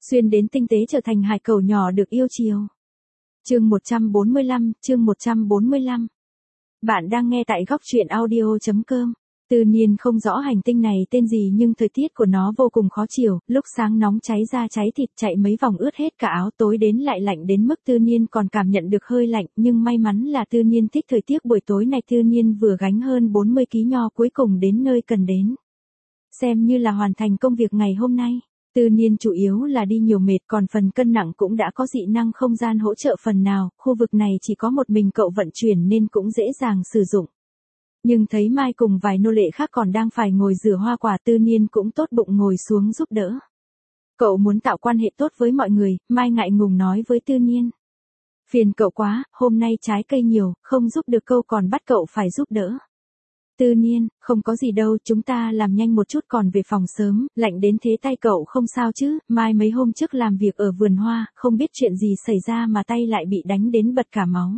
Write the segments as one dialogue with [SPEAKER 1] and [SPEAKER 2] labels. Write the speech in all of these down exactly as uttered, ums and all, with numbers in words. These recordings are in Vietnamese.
[SPEAKER 1] xuyên đến tinh tế trở thành hải cẩu nhỏ được yêu chiều. Chương một trăm bốn mươi lăm, chương một trăm bốn mươi lăm. Bạn đang nghe tại góc truyện audio chấm com. Tư Niên không rõ hành tinh này tên gì nhưng thời tiết của nó vô cùng khó chịu, lúc sáng nóng cháy da cháy thịt chạy mấy vòng ướt hết cả áo, tối đến lại lạnh đến mức Tư Niên còn cảm nhận được hơi lạnh, nhưng may mắn là Tư Niên thích thời tiết buổi tối này. Tư Niên vừa gánh hơn bốn mươi ki lô gam nho cuối cùng đến nơi cần đến. Xem như là hoàn thành công việc ngày hôm nay. Tư Niên chủ yếu là đi nhiều mệt, còn phần cân nặng cũng đã có dị năng không gian hỗ trợ phần nào, khu vực này chỉ có một mình cậu vận chuyển nên cũng dễ dàng sử dụng. Nhưng thấy Mai cùng vài nô lệ khác còn đang phải ngồi rửa hoa quả, Tư Niên cũng tốt bụng ngồi xuống giúp đỡ. Cậu muốn tạo quan hệ tốt với mọi người, Mai ngại ngùng nói với Tư Niên. Phiền cậu quá, hôm nay trái cây nhiều, không giúp được câu còn bắt cậu phải giúp đỡ. Tư Niên, không có gì đâu, chúng ta làm nhanh một chút còn về phòng sớm, lạnh đến thế tay cậu không sao chứ? Mai mấy hôm trước làm việc ở vườn hoa, không biết chuyện gì xảy ra mà tay lại bị đánh đến bật cả máu.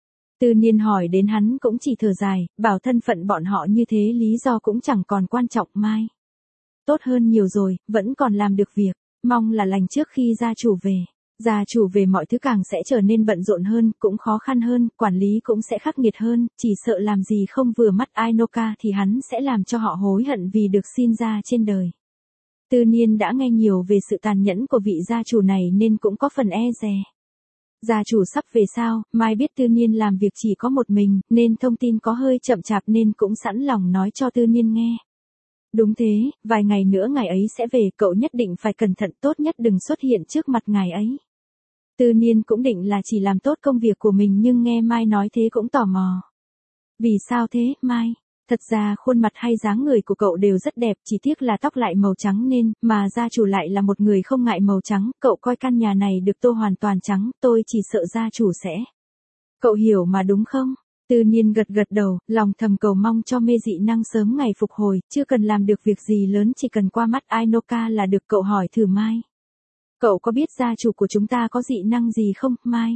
[SPEAKER 1] Tư Niên hỏi đến hắn cũng chỉ thở dài, bảo thân phận bọn họ như thế lý do cũng chẳng còn quan trọng. Mai tốt hơn nhiều rồi, vẫn còn làm được việc, mong là lành trước khi gia chủ về. Gia chủ về mọi thứ càng sẽ trở nên bận rộn hơn, cũng khó khăn hơn, quản lý cũng sẽ khắc nghiệt hơn, chỉ sợ làm gì không vừa mắt Ainoka thì hắn sẽ làm cho họ hối hận vì được sinh ra trên đời. Tư Niên đã nghe nhiều về sự tàn nhẫn của vị gia chủ này nên cũng có phần e dè. Gia chủ sắp về sao? Mai biết Tư Niên làm việc chỉ có một mình, nên thông tin có hơi chậm chạp nên cũng sẵn lòng nói cho Tư Niên nghe. Đúng thế, vài ngày nữa ngày ấy sẽ về, cậu nhất định phải cẩn thận, tốt nhất đừng xuất hiện trước mặt ngài ấy. Tư Niên cũng định là chỉ làm tốt công việc của mình nhưng nghe Mai nói thế cũng tò mò. Vì sao thế, Mai? Thật ra khuôn mặt hay dáng người của cậu đều rất đẹp, chỉ tiếc là tóc lại màu trắng nên, mà gia chủ lại là một người không ngại màu trắng, cậu coi căn nhà này được tô hoàn toàn trắng, tôi chỉ sợ gia chủ sẽ. Cậu hiểu mà đúng không? Tư Niên gật gật đầu, lòng thầm cầu mong cho mê dị năng sớm ngày phục hồi, chưa cần làm được việc gì lớn, chỉ cần qua mắt Ainoka là được. Cậu hỏi thử Mai. Cậu có biết gia chủ của chúng ta có dị năng gì không, Mai?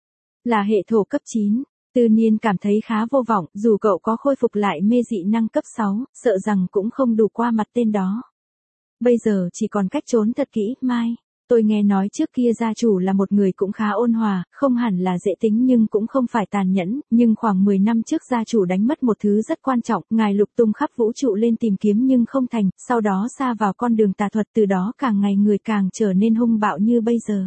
[SPEAKER 1] Là hệ thổ cấp chín. Tư Niên cảm thấy khá vô vọng, dù cậu có khôi phục lại mê dị năng cấp sáu, sợ rằng cũng không đủ qua mặt tên đó. Bây giờ chỉ còn cách trốn thật kỹ. Mai, tôi nghe nói trước kia gia chủ là một người cũng khá ôn hòa, không hẳn là dễ tính nhưng cũng không phải tàn nhẫn, nhưng khoảng mười năm trước gia chủ đánh mất một thứ rất quan trọng, ngài lục tung khắp vũ trụ lên tìm kiếm nhưng không thành, sau đó sa vào con đường tà thuật, từ đó càng ngày người càng trở nên hung bạo như bây giờ.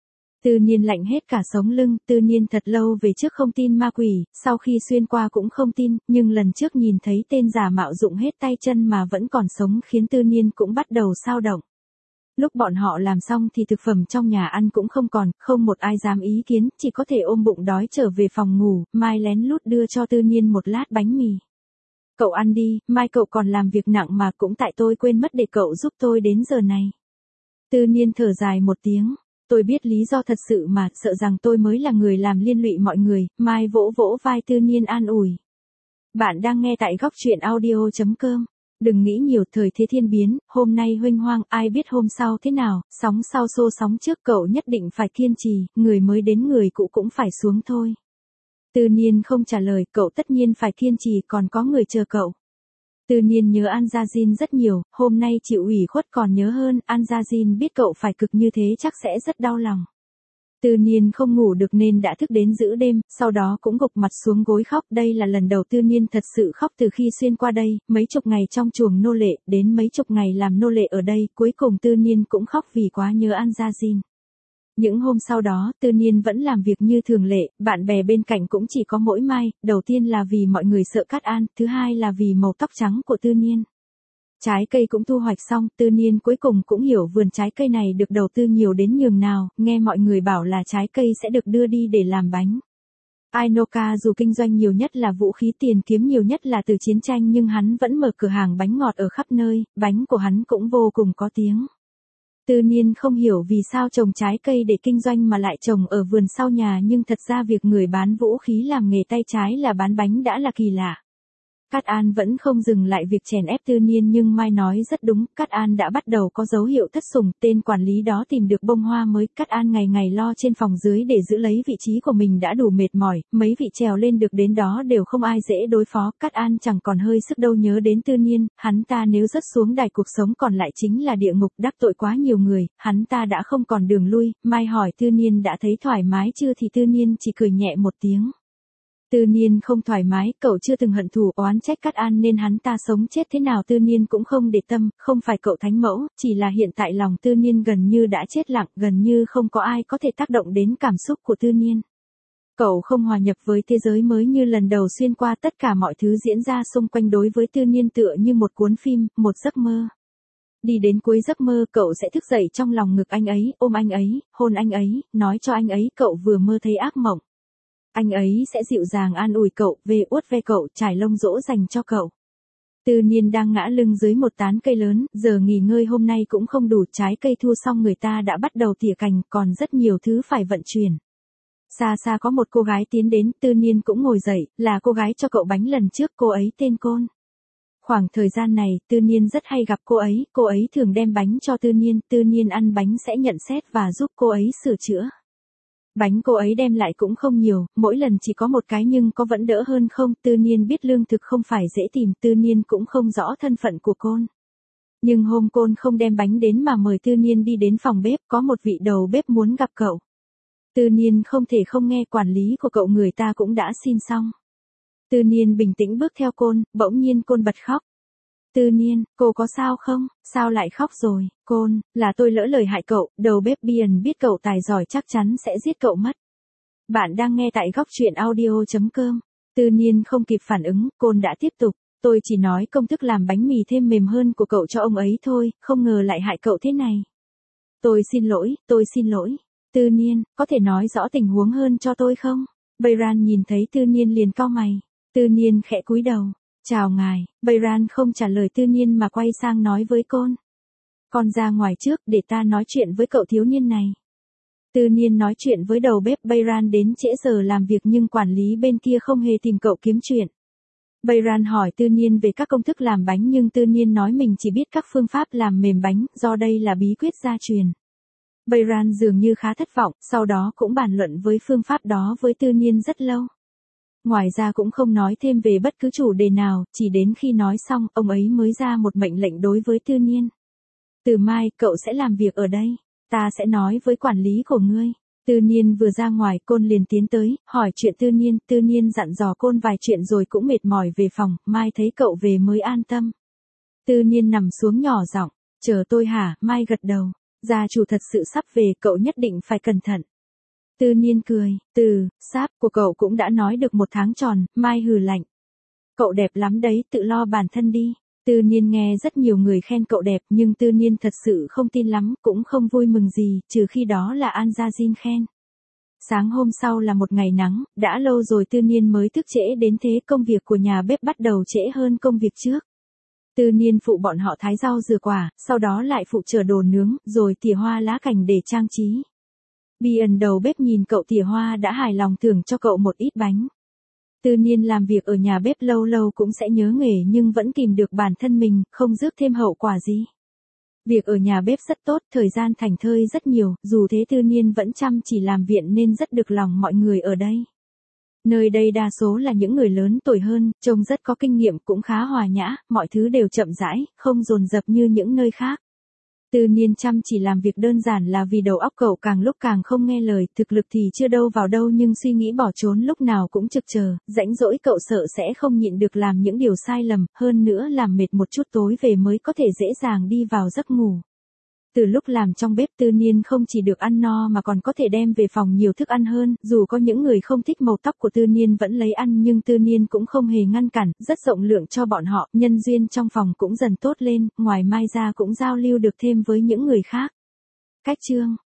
[SPEAKER 1] Tư Niên lạnh hết cả sống lưng, Tư Niên thật lâu về trước không tin ma quỷ, sau khi xuyên qua cũng không tin, nhưng lần trước nhìn thấy tên giả mạo dụng hết tay chân mà vẫn còn sống khiến Tư Niên cũng bắt đầu xao động. Lúc bọn họ làm xong thì thực phẩm trong nhà ăn cũng không còn, không một ai dám ý kiến, chỉ có thể ôm bụng đói trở về phòng ngủ. Mai lén lút đưa cho Tư Niên một lát bánh mì. Cậu ăn đi, Mai cậu còn làm việc nặng mà, cũng tại tôi quên mất để cậu giúp tôi đến giờ này. Tư Niên thở dài một tiếng. Tôi biết lý do thật sự mà, sợ rằng tôi mới là người làm liên lụy mọi người. Mai vỗ vỗ vai Tư Niên an ủi. Bạn đang nghe tại góc truyện audio chấm com. Đừng nghĩ nhiều, thời thế thiên biến, hôm nay huênh hoang, ai biết hôm sau thế nào, sóng sau xô sóng trước, cậu nhất định phải kiên trì, người mới đến người cũ cũng phải xuống thôi. Tư Niên không trả lời, cậu tất nhiên phải kiên trì, còn có người chờ cậu. Tư Niên nhớ An Gia Jin rất nhiều, hôm nay chịu ủy khuất còn nhớ hơn, An Gia Jin biết cậu phải cực như thế chắc sẽ rất đau lòng. Tư Niên không ngủ được nên đã thức đến giữa đêm, sau đó cũng gục mặt xuống gối khóc. Đây là lần đầu Tư Niên thật sự khóc từ khi xuyên qua đây, mấy chục ngày trong chuồng nô lệ, đến mấy chục ngày làm nô lệ ở đây, cuối cùng Tư Niên cũng khóc vì quá nhớ An Gia Jin. Những hôm sau đó, Tư Niên vẫn làm việc như thường lệ, bạn bè bên cạnh cũng chỉ có mỗi Mai, đầu tiên là vì mọi người sợ Cát An, thứ hai là vì màu tóc trắng của Tư Niên. Trái cây cũng thu hoạch xong, Tư Niên cuối cùng cũng hiểu vườn trái cây này được đầu tư nhiều đến nhường nào, nghe mọi người bảo là trái cây sẽ được đưa đi để làm bánh. Ainoka dù kinh doanh nhiều nhất là vũ khí, tiền kiếm nhiều nhất là từ chiến tranh, nhưng hắn vẫn mở cửa hàng bánh ngọt ở khắp nơi, bánh của hắn cũng vô cùng có tiếng. Tư Niên không hiểu vì sao trồng trái cây để kinh doanh mà lại trồng ở vườn sau nhà, nhưng thật ra việc người bán vũ khí làm nghề tay trái là bán bánh đã là kỳ lạ. Cát An vẫn không dừng lại việc chèn ép Tư Niên nhưng Mai nói rất đúng, Cát An đã bắt đầu có dấu hiệu thất sủng, tên quản lý đó tìm được bông hoa mới, Cát An ngày ngày lo trên phòng dưới để giữ lấy vị trí của mình đã đủ mệt mỏi, mấy vị trèo lên được đến đó đều không ai dễ đối phó, Cát An chẳng còn hơi sức đâu nhớ đến Tư Niên, hắn ta nếu rớt xuống đài cuộc sống còn lại chính là địa ngục, đắc tội quá nhiều người, hắn ta đã không còn đường lui, Mai hỏi Tư Niên đã thấy thoải mái chưa thì Tư Niên chỉ cười nhẹ một tiếng. Tư Niên không thoải mái, cậu chưa từng hận thù oán trách Cát An nên hắn ta sống chết thế nào Tư Niên cũng không để tâm, không phải cậu thánh mẫu, chỉ là hiện tại lòng Tư Niên gần như đã chết lặng, gần như không có ai có thể tác động đến cảm xúc của Tư Niên. Cậu không hòa nhập với thế giới mới như lần đầu xuyên qua, tất cả mọi thứ diễn ra xung quanh đối với Tư Niên tựa như một cuốn phim, một giấc mơ. Đi đến cuối giấc mơ cậu sẽ thức dậy trong lòng ngực anh ấy, ôm anh ấy, hôn anh ấy, nói cho anh ấy cậu vừa mơ thấy ác mộng. Anh ấy sẽ dịu dàng an ủi cậu, về uốt ve cậu, trải lông dỗ dành cho cậu. Tư Niên đang ngã lưng dưới một tán cây lớn, giờ nghỉ ngơi hôm nay cũng không đủ, trái cây thu xong người ta đã bắt đầu tỉa cành, còn rất nhiều thứ phải vận chuyển. Xa xa có một cô gái tiến đến, Tư Niên cũng ngồi dậy, là cô gái cho cậu bánh lần trước, cô ấy tên Côn. Khoảng thời gian này, Tư Niên rất hay gặp cô ấy, cô ấy thường đem bánh cho Tư Niên, Tư Niên ăn bánh sẽ nhận xét và giúp cô ấy sửa chữa. Bánh cô ấy đem lại cũng không nhiều, mỗi lần chỉ có một cái nhưng có vẫn đỡ hơn không, Tư Niên biết lương thực không phải dễ tìm, Tư Niên cũng không rõ thân phận của Côn. Nhưng hôm Côn không đem bánh đến mà mời Tư Niên đi đến phòng bếp, có một vị đầu bếp muốn gặp cậu. Tư Niên không thể không nghe, quản lý của cậu người ta cũng đã xin xong. Tư Niên bình tĩnh bước theo Côn, bỗng nhiên Côn bật khóc. Tư Niên, cô có sao không, sao lại khóc rồi, Côn, là tôi lỡ lời hại cậu, đầu bếp Bian biết cậu tài giỏi chắc chắn sẽ giết cậu mất. Bạn đang nghe tại góc truyện audio.com. Tư Niên không kịp phản ứng, Côn đã tiếp tục, tôi chỉ nói công thức làm bánh mì thêm mềm hơn của cậu cho ông ấy thôi, không ngờ lại hại cậu thế này. Tôi xin lỗi, tôi xin lỗi. Tư Niên, có thể nói rõ tình huống hơn cho tôi không? Bayran nhìn thấy Tư Niên liền cau mày. Tư Niên khẽ cúi đầu. Chào ngài, Bayran không trả lời Tư Niên mà quay sang nói với Côn. Con ra ngoài trước để ta nói chuyện với cậu thiếu niên này. Tư Niên nói chuyện với đầu bếp Bayran đến trễ giờ làm việc nhưng quản lý bên kia không hề tìm cậu kiếm chuyện. Bayran hỏi Tư Niên về các công thức làm bánh nhưng Tư Niên nói mình chỉ biết các phương pháp làm mềm bánh, do đây là bí quyết gia truyền. Bayran dường như khá thất vọng, sau đó cũng bàn luận với phương pháp đó với Tư Niên rất lâu. Ngoài ra cũng không nói thêm về bất cứ chủ đề nào, chỉ đến khi nói xong, ông ấy mới ra một mệnh lệnh đối với Tư Niên. Từ mai, cậu sẽ làm việc ở đây. Ta sẽ nói với quản lý của ngươi. Tư Niên vừa ra ngoài, Côn liền tiến tới, hỏi chuyện Tư Niên, Tư Niên dặn dò Côn vài chuyện rồi cũng mệt mỏi về phòng, mai thấy cậu về mới an tâm. Tư Niên nằm xuống nhỏ giọng, chờ tôi hả, Mai gật đầu. Gia chủ thật sự sắp về, cậu nhất định phải cẩn thận. Tư Niên cười, từ, sáp của cậu cũng đã nói được một tháng tròn, Mai hừ lạnh. Cậu đẹp lắm đấy, tự lo bản thân đi. Tư Niên nghe rất nhiều người khen cậu đẹp nhưng Tư Niên thật sự không tin lắm, cũng không vui mừng gì, trừ khi đó là An Gia Jin khen. Sáng hôm sau là một ngày nắng, đã lâu rồi Tư Niên mới thức trễ đến thế, công việc của nhà bếp bắt đầu trễ hơn công việc trước. Tư Niên phụ bọn họ thái rau rửa quả, sau đó lại phụ chở đồ nướng, rồi tỉa hoa lá cành để trang trí. Bian đầu bếp nhìn cậu tỉa hoa đã hài lòng thưởng cho cậu một ít bánh. Tư Niên làm việc ở nhà bếp lâu lâu cũng sẽ nhớ nghề nhưng vẫn kìm được bản thân mình, không rước thêm hậu quả gì. Việc ở nhà bếp rất tốt, thời gian thảnh thơi rất nhiều, dù thế Tư Niên vẫn chăm chỉ làm viện nên rất được lòng mọi người ở đây. Nơi đây đa số là những người lớn tuổi hơn, trông rất có kinh nghiệm, cũng khá hòa nhã, mọi thứ đều chậm rãi, không dồn dập như những nơi khác. Tư Niên chăm chỉ làm việc đơn giản là vì đầu óc cậu càng lúc càng không nghe lời, thực lực thì chưa đâu vào đâu nhưng suy nghĩ bỏ trốn lúc nào cũng trực chờ, rãnh rỗi cậu sợ sẽ không nhịn được làm những điều sai lầm, hơn nữa làm mệt một chút tối về mới có thể dễ dàng đi vào giấc ngủ. Từ lúc làm trong bếp Tư Niên không chỉ được ăn no mà còn có thể đem về phòng nhiều thức ăn hơn, dù có những người không thích màu tóc của Tư Niên vẫn lấy ăn nhưng Tư Niên cũng không hề ngăn cản, rất rộng lượng cho bọn họ, nhân duyên trong phòng cũng dần tốt lên, ngoài Mai ra cũng giao lưu được thêm với những người khác. Cách chương